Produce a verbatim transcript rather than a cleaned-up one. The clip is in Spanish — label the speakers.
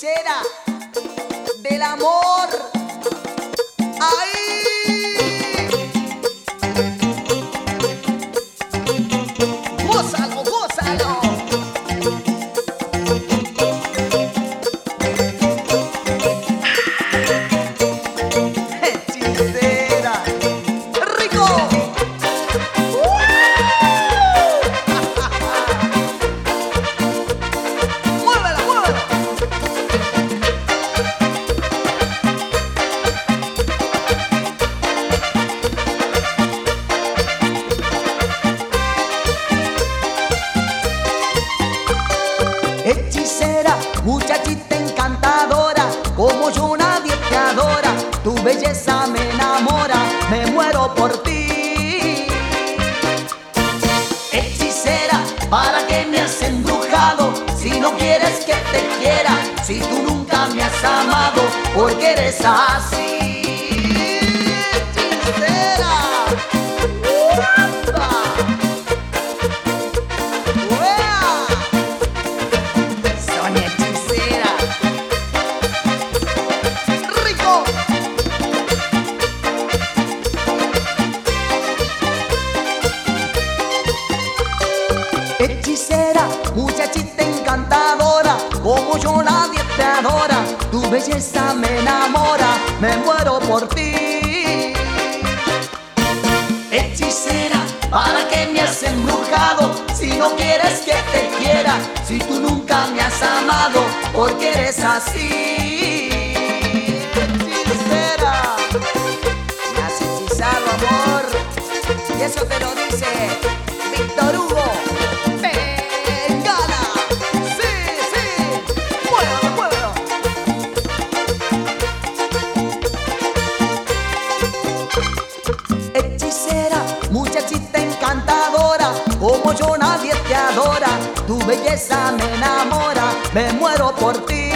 Speaker 1: hechicera del amor. ¡Ahí! ¡Gózalo, gózalo! ¡Hechicera! ¡Rico! ¡Muévelo, muévelo! Hechicera, muchachita encantadora, como yo nadie te adora, tu belleza me enamora, me muero por ti. Hechicera, ¿para qué me has embrujado? Si no quieres que te quiera, si tú nunca me has amado, porque eres así. Hechicera. ¡Upa! Sonia hechicera. ¡Rico! Hechicera, muchachita encantadora, como yo nadie te adora, tu belleza me enamora, me muero por ti. Hechicera, ¿para qué me has embrujado? Si no quieres que te quiera, si tú nunca me has amado, porque eres así. Hechicera, me has hechizado, amor, y eso te lo dice Víctor Hugo Bengala. Sí, sí, muévelo, muévelo. Hechicera, muchachita encantadora, como yo nadie te adora, tu belleza me enamora, me muero por ti.